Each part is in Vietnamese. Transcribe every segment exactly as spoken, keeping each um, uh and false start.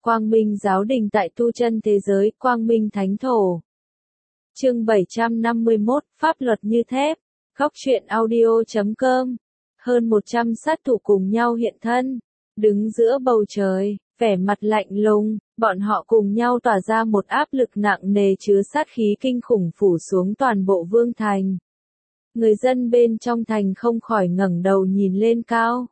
Quang Minh Giáo Đình tại tu chân thế giới, Quang Minh Thánh Thổ. Chương bảy trăm năm mươi mốt, Pháp luật như thép. Góc truyện audio chấm com. Hơn một trăm sát thủ cùng nhau hiện thân, đứng giữa bầu trời, vẻ mặt lạnh lùng, bọn họ cùng nhau tỏa ra một áp lực nặng nề chứa sát khí kinh khủng phủ xuống toàn bộ vương thành. Người dân bên trong thành không khỏi ngẩng đầu nhìn lên cao.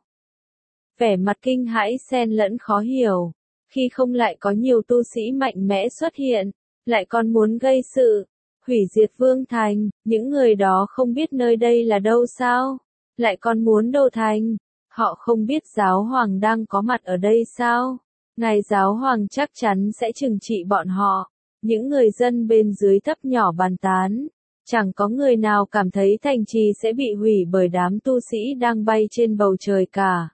Vẻ mặt kinh hãi xen lẫn khó hiểu, khi không lại có nhiều tu sĩ mạnh mẽ xuất hiện, lại còn muốn gây sự, hủy diệt vương thành, những người đó không biết nơi đây là đâu sao, lại còn muốn đổ thành, họ không biết giáo hoàng đang có mặt ở đây sao, ngài giáo hoàng chắc chắn sẽ trừng trị bọn họ. Những người dân bên dưới thấp nhỏ bàn tán, chẳng có người nào cảm thấy thành trì sẽ bị hủy bởi đám tu sĩ đang bay trên bầu trời cả.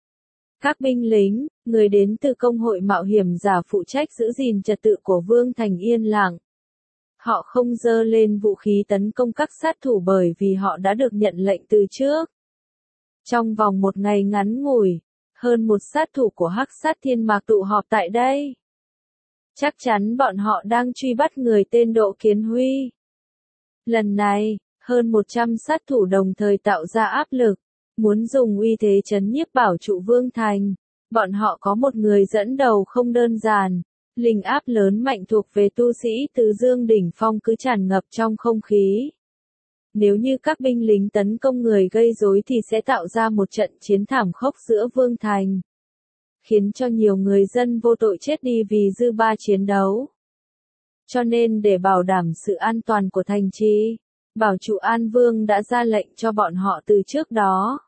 Các binh lính, người đến từ công hội mạo hiểm giả phụ trách giữ gìn trật tự của vương thành yên lặng. Họ không giơ lên vũ khí tấn công các sát thủ bởi vì họ đã được nhận lệnh từ trước. Trong vòng một ngày ngắn ngủi, hơn một sát thủ của Hắc Sát Thiên Mạc tụ họp tại đây. Chắc chắn bọn họ đang truy bắt người tên Đỗ Kiến Huy. Lần này, hơn một trăm sát thủ đồng thời tạo ra áp lực, muốn dùng uy thế trấn nhiếp bảo trụ vương thành. Bọn họ có một người dẫn đầu không đơn giản, linh áp lớn mạnh thuộc về tu sĩ Tứ Dương đỉnh phong cứ tràn ngập trong không khí. Nếu như các binh lính tấn công người gây rối thì sẽ tạo ra một trận chiến thảm khốc giữa vương thành, khiến cho nhiều người dân vô tội chết đi vì dư ba chiến đấu. Cho nên để bảo đảm sự an toàn của thành trì, bảo trụ An Vương đã ra lệnh cho bọn họ từ trước đó.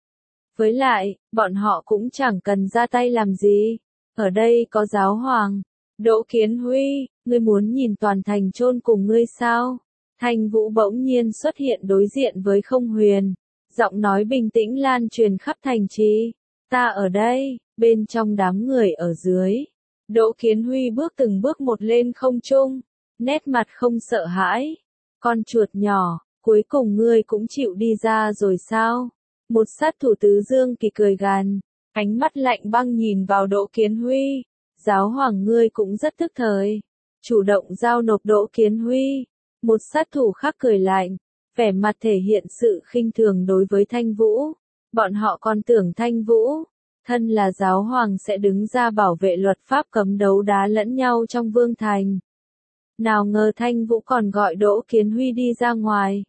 Với lại, bọn họ cũng chẳng cần ra tay làm gì. Ở đây có giáo hoàng. Đỗ Kiến Huy, ngươi muốn nhìn toàn thành chôn cùng ngươi sao? Thanh Vũ bỗng nhiên xuất hiện đối diện với Không Huyền. Giọng nói bình tĩnh lan truyền khắp thành trì. Ta ở đây, bên trong đám người ở dưới. Đỗ Kiến Huy bước từng bước một lên không trung, nét mặt không sợ hãi. Con chuột nhỏ, cuối cùng ngươi cũng chịu đi ra rồi sao? Một sát thủ Tứ Dương kỳ cười gằn, ánh mắt lạnh băng nhìn vào Đỗ Kiến Huy. Giáo hoàng ngươi cũng rất tức thời, chủ động giao nộp Đỗ Kiến Huy. Một sát thủ khác cười lạnh, vẻ mặt thể hiện sự khinh thường đối với Thanh Vũ. Bọn họ còn tưởng Thanh Vũ, thân là giáo hoàng sẽ đứng ra bảo vệ luật pháp cấm đấu đá lẫn nhau trong vương thành. Nào ngờ Thanh Vũ còn gọi Đỗ Kiến Huy đi ra ngoài,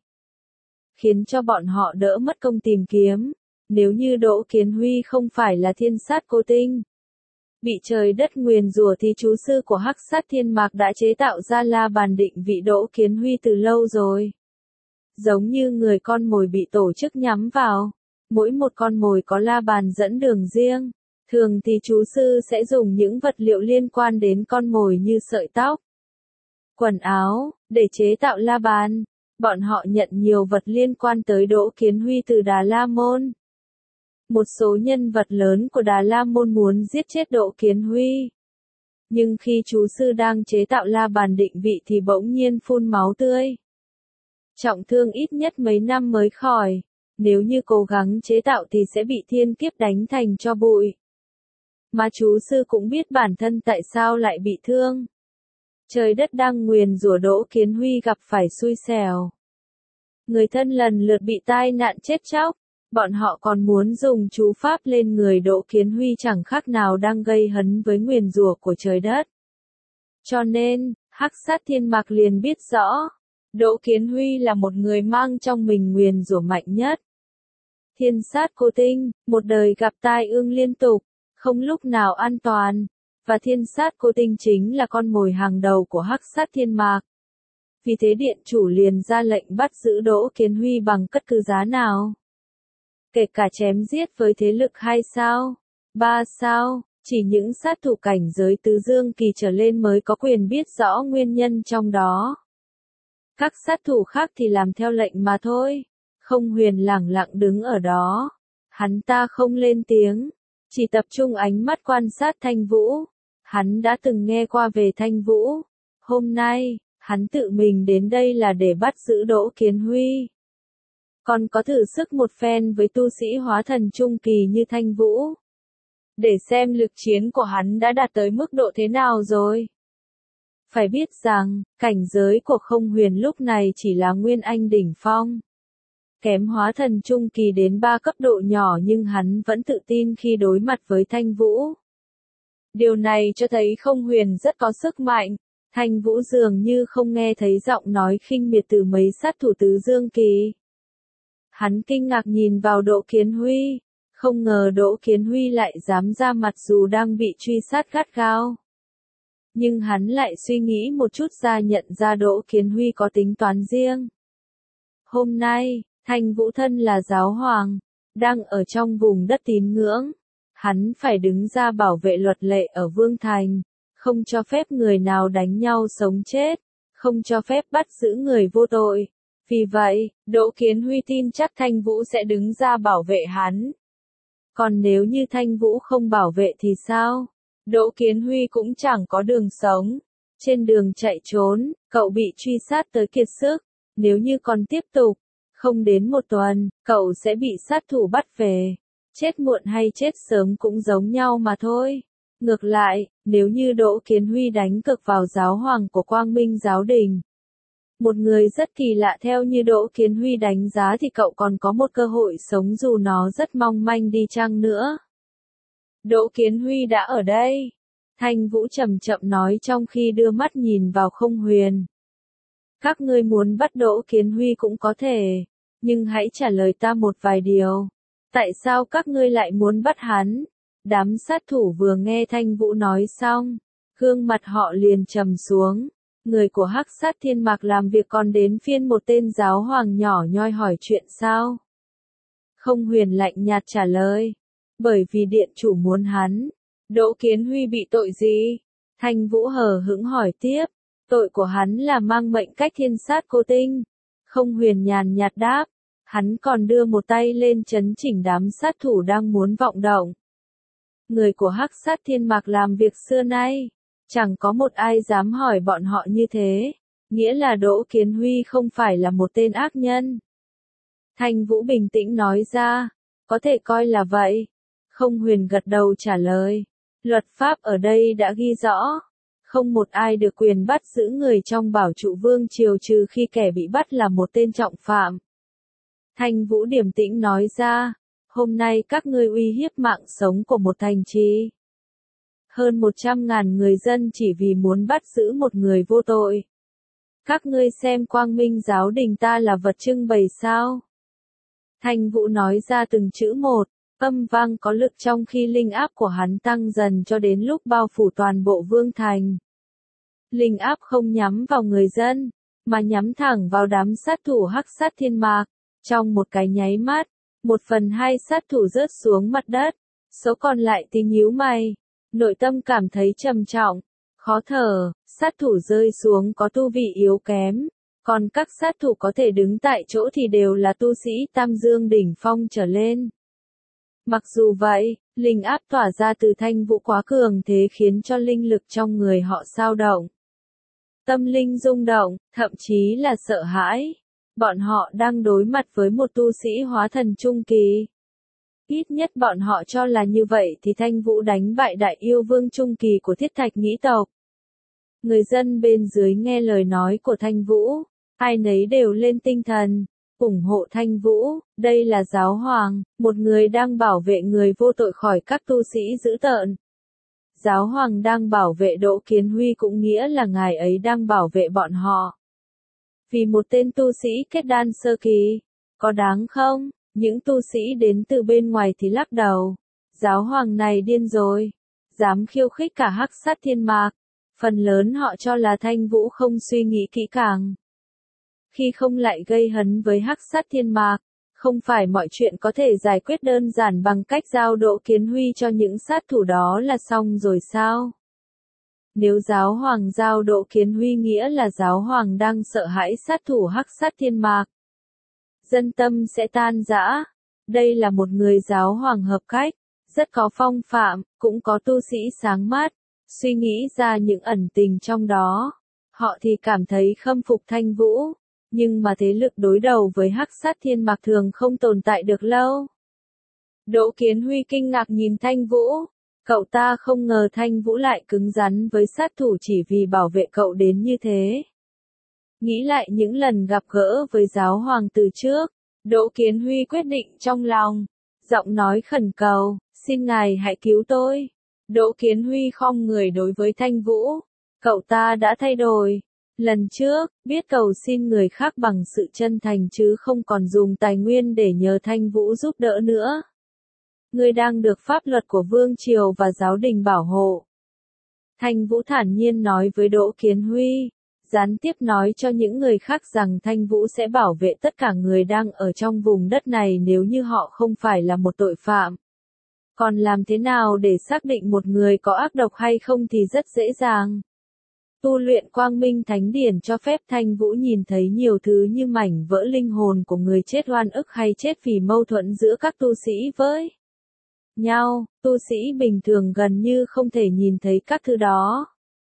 khiến cho bọn họ đỡ mất công tìm kiếm. Nếu như Đỗ Kiến Huy không phải là thiên sát cô tinh, bị trời đất nguyền rủa thì chú sư của Hắc Sát Thiên Mạc đã chế tạo ra la bàn định vị Đỗ Kiến Huy từ lâu rồi. Giống như người con mồi bị tổ chức nhắm vào, mỗi một con mồi có la bàn dẫn đường riêng. Thường thì chú sư sẽ dùng những vật liệu liên quan đến con mồi như sợi tóc, quần áo, để chế tạo la bàn. Bọn họ nhận nhiều vật liên quan tới Đỗ Kiến Huy từ Đà La Môn. Một số nhân vật lớn của Đà La Môn muốn giết chết Đỗ Kiến Huy. Nhưng khi chú sư đang chế tạo la bàn định vị thì bỗng nhiên phun máu tươi. Trọng thương ít nhất mấy năm mới khỏi. Nếu như cố gắng chế tạo thì sẽ bị thiên kiếp đánh thành tro bụi. Mà chú sư cũng biết bản thân tại sao lại bị thương. Trời đất đang nguyền rủa Đỗ Kiến Huy gặp phải xui xẻo. Người thân lần lượt bị tai nạn chết chóc. Bọn họ còn muốn dùng chú pháp lên người Đỗ Kiến Huy chẳng khác nào đang gây hấn với nguyền rủa của trời đất. Cho nên, Hắc Sát Thiên Mạc liền biết rõ, Đỗ Kiến Huy là một người mang trong mình nguyền rủa mạnh nhất. Thiên sát cô tinh, một đời gặp tai ương liên tục, không lúc nào an toàn, và thiên sát cô tinh chính là con mồi hàng đầu của Hắc Sát Thiên Mạc. Vì thế điện chủ liền ra lệnh bắt giữ Đỗ Kiến Huy bằng bất cứ giá nào. Kể cả chém giết với thế lực hai sao, ba sao, chỉ những sát thủ cảnh giới Tứ Dương kỳ trở lên mới có quyền biết rõ nguyên nhân trong đó. Các sát thủ khác thì làm theo lệnh mà thôi. Không Huyền lẳng lặng đứng ở đó. Hắn ta không lên tiếng, chỉ tập trung ánh mắt quan sát Thanh Vũ. Hắn đã từng nghe qua về Thanh Vũ. Hôm nay, hắn tự mình đến đây là để bắt giữ Đỗ Kiến Huy. Còn có thử sức một phen với tu sĩ hóa thần trung kỳ như Thanh Vũ. để xem lực chiến của hắn đã đạt tới mức độ thế nào rồi. Phải biết rằng, cảnh giới của Không Huyền lúc này chỉ là Nguyên Anh đỉnh phong. Kém hóa thần trung kỳ đến ba cấp độ nhỏ nhưng hắn vẫn tự tin khi đối mặt với Thanh Vũ. Điều này cho thấy Không Huyền rất có sức mạnh. Thanh Vũ dường như không nghe thấy giọng nói khinh miệt từ mấy sát thủ tứ dương kỳ. Hắn kinh ngạc nhìn vào Đỗ Kiến Huy. Không ngờ Đỗ Kiến Huy lại dám ra mặt dù đang bị truy sát gắt gao. Nhưng hắn lại suy nghĩ một chút ra nhận ra Đỗ Kiến Huy có tính toán riêng. Hôm nay, Thanh Vũ thân là giáo hoàng, đang ở trong vùng đất tín ngưỡng. Hắn phải đứng ra bảo vệ luật lệ ở Vương Thành, không cho phép người nào đánh nhau sống chết, không cho phép bắt giữ người vô tội. Vì vậy, Đỗ Kiến Huy tin chắc Thanh Vũ sẽ đứng ra bảo vệ hắn. Còn nếu như Thanh Vũ không bảo vệ thì sao? Đỗ Kiến Huy cũng chẳng có đường sống. Trên đường chạy trốn, cậu bị truy sát tới kiệt sức. Nếu như còn tiếp tục, không đến một tuần, cậu sẽ bị sát thủ bắt về. Chết muộn hay chết sớm cũng giống nhau mà thôi. Ngược lại, nếu như Đỗ Kiến Huy đánh cược vào giáo hoàng của Quang Minh Giáo Đình, một người rất kỳ lạ theo như Đỗ Kiến Huy đánh giá thì cậu còn có một cơ hội sống dù nó rất mong manh đi chăng nữa. Đỗ Kiến Huy đã ở đây. Thanh Vũ chậm chậm nói trong khi đưa mắt nhìn vào Không Huyền. Các ngươi muốn bắt Đỗ Kiến Huy cũng có thể, nhưng hãy trả lời ta một vài điều. Tại sao các ngươi lại muốn bắt hắn? Đám sát thủ vừa nghe Thanh Vũ nói xong, gương mặt họ liền trầm xuống. Người của Hắc Sát Thiên Mạc làm việc còn đến phiên một tên giáo hoàng nhỏ nhoi hỏi chuyện sao? Không Huyền lạnh nhạt trả lời. Bởi vì điện chủ muốn hắn. Đỗ Kiến Huy bị tội gì? Thanh Vũ hờ hững hỏi tiếp. Tội của hắn là mang mệnh cách thiên sát cô tinh. Không Huyền nhàn nhạt đáp. Hắn còn đưa một tay lên chấn chỉnh đám sát thủ đang muốn vọng động. Người của Hắc Sát Thiên Mạc làm việc xưa nay, chẳng có một ai dám hỏi bọn họ như thế. Nghĩa là Đỗ Kiến Huy không phải là một tên ác nhân. Thanh Vũ bình tĩnh nói ra. Có thể coi là vậy. Không Huyền gật đầu trả lời. Luật pháp ở đây đã ghi rõ. Không một ai được quyền bắt giữ người trong bảo trụ vương triều trừ khi kẻ bị bắt là một tên trọng phạm. Thanh Vũ điềm tĩnh nói ra. Hôm nay các ngươi uy hiếp mạng sống của một thành trì. Hơn một trăm ngàn người dân chỉ vì muốn bắt giữ một người vô tội. Các ngươi xem Quang Minh Giáo Đình ta là vật trưng bày sao? Thanh Vũ nói ra từng chữ một, âm vang có lực trong khi linh áp của hắn tăng dần cho đến lúc bao phủ toàn bộ vương thành. Linh áp không nhắm vào người dân, mà nhắm thẳng vào đám sát thủ Hắc Sát Thiên Mạc. Trong một cái nháy mắt, một phần hai sát thủ rớt xuống mặt đất, số còn lại thì nhíu mày, nội tâm cảm thấy trầm trọng, khó thở. Sát thủ rơi xuống có tu vị yếu kém, còn các sát thủ có thể đứng tại chỗ thì đều là tu sĩ Tam Dương đỉnh phong trở lên. Mặc dù vậy, linh áp tỏa ra từ Thanh Vũ quá cường thế khiến cho linh lực trong người họ xao động. Tâm linh rung động, thậm chí là sợ hãi. Bọn họ đang đối mặt với một tu sĩ hóa thần trung kỳ. Ít nhất bọn họ cho là như vậy thì Thanh Vũ đánh bại đại yêu vương trung kỳ của Thiết Thạch Nghĩ tộc. Người dân bên dưới nghe lời nói của Thanh Vũ, ai nấy đều lên tinh thần, ủng hộ Thanh Vũ. Đây là giáo hoàng, một người đang bảo vệ người vô tội khỏi các tu sĩ dữ tợn. Giáo hoàng đang bảo vệ Đỗ Kiến Huy cũng nghĩa là ngài ấy đang bảo vệ bọn họ. Vì một tên tu sĩ kết đan sơ kỳ, có đáng không? Những tu sĩ đến từ bên ngoài thì lắc đầu. Giáo hoàng này điên rồi, dám khiêu khích cả Hắc Sát Thiên Mạc. Phần lớn họ cho là Thanh Vũ không suy nghĩ kỹ càng. Khi không lại gây hấn với Hắc Sát Thiên Mạc, không phải mọi chuyện có thể giải quyết đơn giản bằng cách giao Đỗ Kiến Huy cho những sát thủ đó là xong rồi sao? Nếu giáo hoàng giao Đỗ Kiến Huy nghĩa là giáo hoàng đang sợ hãi sát thủ Hắc Sát Thiên Mạc. Dân tâm sẽ tan rã. Đây là một người giáo hoàng hợp cách, rất có phong phạm, cũng có tu sĩ sáng mắt, suy nghĩ ra những ẩn tình trong đó. Họ thì cảm thấy khâm phục Thanh Vũ, nhưng mà thế lực đối đầu với Hắc Sát Thiên Mạc thường không tồn tại được lâu. Đỗ Kiến Huy kinh ngạc nhìn Thanh Vũ, Cậu ta không ngờ Thanh Vũ lại cứng rắn với sát thủ chỉ vì bảo vệ cậu đến như thế. Nghĩ lại những lần gặp gỡ với giáo hoàng từ trước, Đỗ Kiến Huy quyết định trong lòng, giọng nói khẩn cầu, xin ngài hãy cứu tôi. Đỗ Kiến Huy khom người đối với Thanh Vũ, cậu ta đã thay đổi. Lần trước, biết cầu xin người khác bằng sự chân thành chứ không còn dùng tài nguyên để nhờ Thanh Vũ giúp đỡ nữa. Ngươi đang được pháp luật của Vương Triều và giáo đình bảo hộ. Thanh Vũ thản nhiên nói với Đỗ Kiến Huy, gián tiếp nói cho những người khác rằng Thanh Vũ sẽ bảo vệ tất cả người đang ở trong vùng đất này nếu như họ không phải là một tội phạm. Còn làm thế nào để xác định một người có ác độc hay không thì rất dễ dàng. Tu luyện Quang Minh Thánh Điển cho phép Thanh Vũ nhìn thấy nhiều thứ như mảnh vỡ linh hồn của người chết oan ức hay chết vì mâu thuẫn giữa các tu sĩ với nhau. Tu sĩ bình thường gần như không thể nhìn thấy các thứ đó.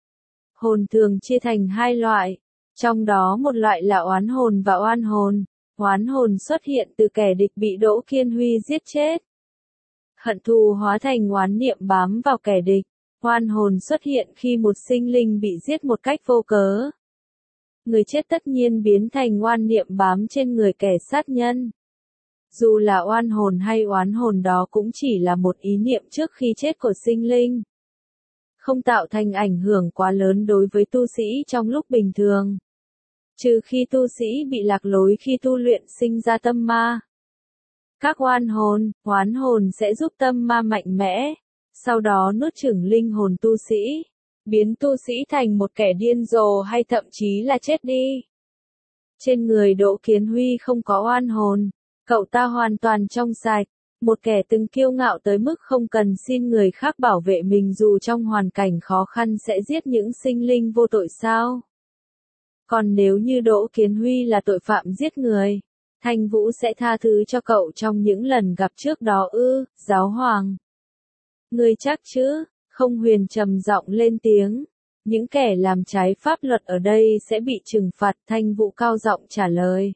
Hồn thường chia thành hai loại, trong đó một loại là oán hồn và oan hồn. Oán hồn xuất hiện từ kẻ địch bị Đỗ Kiến Huy giết chết. Hận thù hóa thành oán niệm bám vào kẻ địch. Oan hồn xuất hiện khi một sinh linh bị giết một cách vô cớ. Người chết tất nhiên biến thành oan niệm bám trên người kẻ sát nhân. Dù là oan hồn hay oán hồn đó cũng chỉ là một ý niệm trước khi chết của sinh linh. Không tạo thành ảnh hưởng quá lớn đối với tu sĩ trong lúc bình thường. Trừ khi tu sĩ bị lạc lối khi tu luyện sinh ra tâm ma. Các oan hồn, oán hồn sẽ giúp tâm ma mạnh mẽ, sau đó nuốt chửng linh hồn tu sĩ, biến tu sĩ thành một kẻ điên rồ hay thậm chí là chết đi. Trên người Đỗ Kiến Huy không có oan hồn, cậu ta hoàn toàn trong sạch, một kẻ từng kiêu ngạo tới mức không cần xin người khác bảo vệ mình dù trong hoàn cảnh khó khăn sẽ giết những sinh linh vô tội sao? Còn nếu như Đỗ Kiến Huy là tội phạm giết người, Thanh Vũ sẽ tha thứ cho cậu trong những lần gặp trước đó ư, giáo hoàng. Ngươi chắc chứ? Không Huyền trầm giọng lên tiếng. Những kẻ làm trái pháp luật ở đây sẽ bị trừng phạt, Thanh Vũ cao giọng trả lời.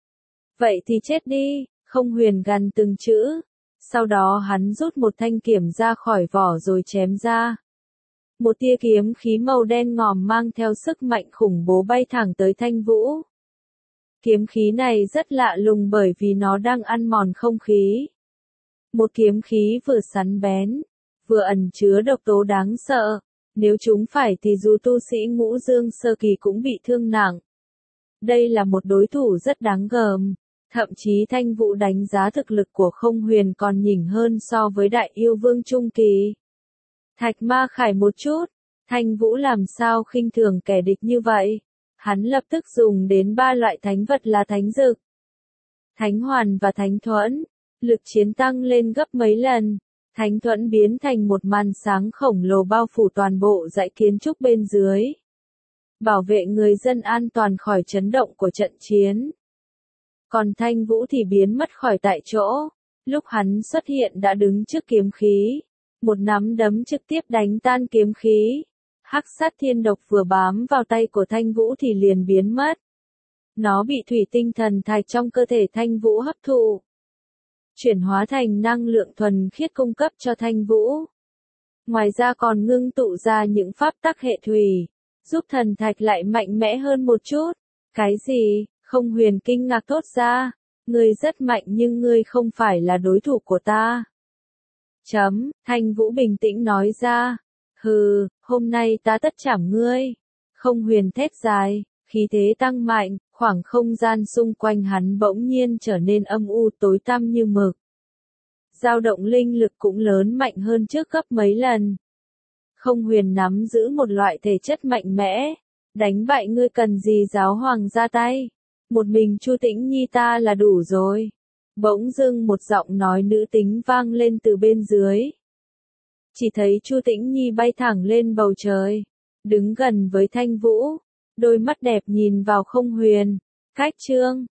Vậy thì chết đi, Không Huyền gằn từng chữ. Sau đó hắn rút một thanh kiếm ra khỏi vỏ rồi chém ra. Một tia kiếm khí màu đen ngòm mang theo sức mạnh khủng bố bay thẳng tới Thanh Vũ. Kiếm khí này rất lạ lùng bởi vì nó đang ăn mòn không khí. Một kiếm khí vừa sắn bén, vừa ẩn chứa độc tố đáng sợ. Nếu chúng phải thì dù tu sĩ ngũ dương sơ kỳ cũng bị thương nặng. Đây là một đối thủ rất đáng gờm. Thậm chí Thanh Vũ đánh giá thực lực của Không Huyền còn nhỉnh hơn so với Đại Yêu Vương Trung Kỳ. Thạch Ma Khải một chút, Thanh Vũ làm sao khinh thường kẻ địch như vậy? Hắn lập tức dùng đến ba loại thánh vật là thánh dực, thánh hoàn và thánh thuẫn. Lực chiến tăng lên gấp mấy lần. Thánh thuẫn biến thành một màn sáng khổng lồ bao phủ toàn bộ dãy kiến trúc bên dưới. Bảo vệ người dân an toàn khỏi chấn động của trận chiến. Còn Thanh Vũ thì biến mất khỏi tại chỗ. Lúc hắn xuất hiện đã đứng trước kiếm khí. Một nắm đấm trực tiếp đánh tan kiếm khí. Hắc sát thiên độc vừa bám vào tay của Thanh Vũ thì liền biến mất. Nó bị thủy tinh thần thạch trong cơ thể Thanh Vũ hấp thụ. Chuyển hóa thành năng lượng thuần khiết cung cấp cho Thanh Vũ. Ngoài ra còn ngưng tụ ra những pháp tắc hệ thủy, giúp thần thạch lại mạnh mẽ hơn một chút. Cái gì? Không Huyền kinh ngạc thốt ra. Ngươi rất mạnh nhưng ngươi không phải là đối thủ của ta. Chấm, Thanh Vũ bình tĩnh nói ra. Hừ, hôm nay ta tất chảm ngươi. Không Huyền thét dài, khí thế tăng mạnh, khoảng không gian xung quanh hắn bỗng nhiên trở nên âm u tối tăm như mực. Dao động linh lực cũng lớn mạnh hơn trước gấp mấy lần. Không Huyền nắm giữ một loại thể chất mạnh mẽ. Đánh bại ngươi cần gì giáo hoàng ra tay. Một mình Chu Tĩnh Nhi ta là đủ rồi. Bỗng dưng một giọng nói nữ tính vang lên từ bên dưới. Chỉ thấy Chu Tĩnh Nhi bay thẳng lên bầu trời. Đứng gần với Thanh Vũ. Đôi mắt đẹp nhìn vào Không Huyền. Cách chương